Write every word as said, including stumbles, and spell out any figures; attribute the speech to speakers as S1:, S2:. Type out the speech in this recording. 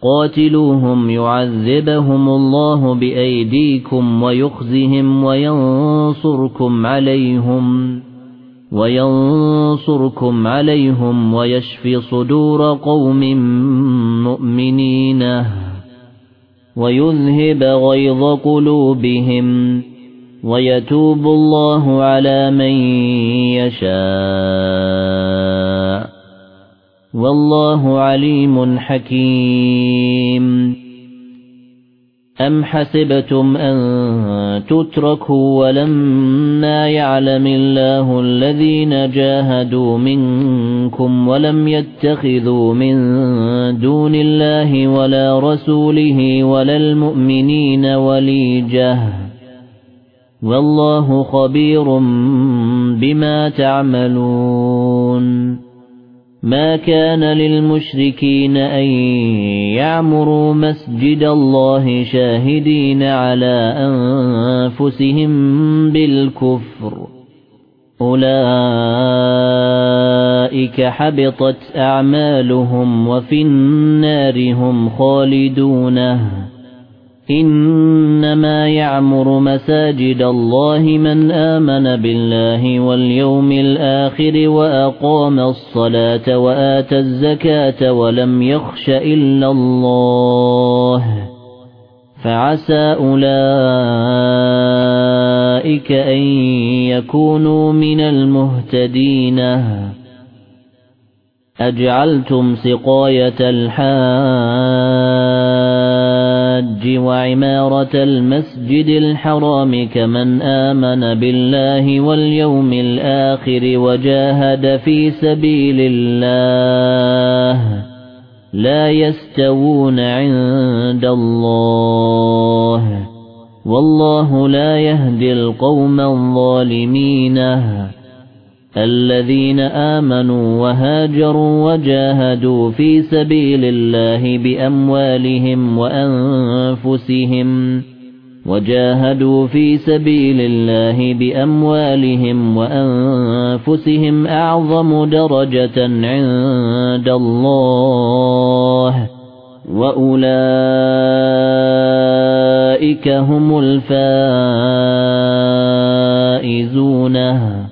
S1: قاتلوهم يعذبهم الله بأيديكم ويخزهم وينصركم عليهم وينصركم عليهم ويشفي صدور قوم مؤمنين ويذهب غيظ قلوبهم ويتوب الله على من يشاء والله عليم حكيم. أم حسبتم أن تتركوا ولما يعلم الله الذين جاهدوا منكم ولم يتخذوا من دون الله ولا رسوله ولا المؤمنين وليجة والله خبير بما تعملون. ما كان للمشركين أن يعمروا مسجد الله شاهدين على أنفسهم بالكفر أولئك حبطت أعمالهم وفي النار هم خالدون. إنما يعمر مساجد الله من آمن بالله واليوم الآخر وأقام الصلاة وآتى الزكاة ولم يخش إلا الله فعسى أولئك أن يكونوا من المهتدين. أجعلتم سقاية الحاج وعمارة المسجد الحرام كمن آمن بالله واليوم الآخر وجاهد في سبيل الله لا يستوون عند الله والله لا يهدي القوم الظالمين. الذين آمنوا وهاجروا وجاهدوا في سبيل الله بأموالهم وأنفسهم وجاهدوا في سبيل الله بأموالهم وأنفسهم أعظم درجة عند الله وأولئك هم الفائزون.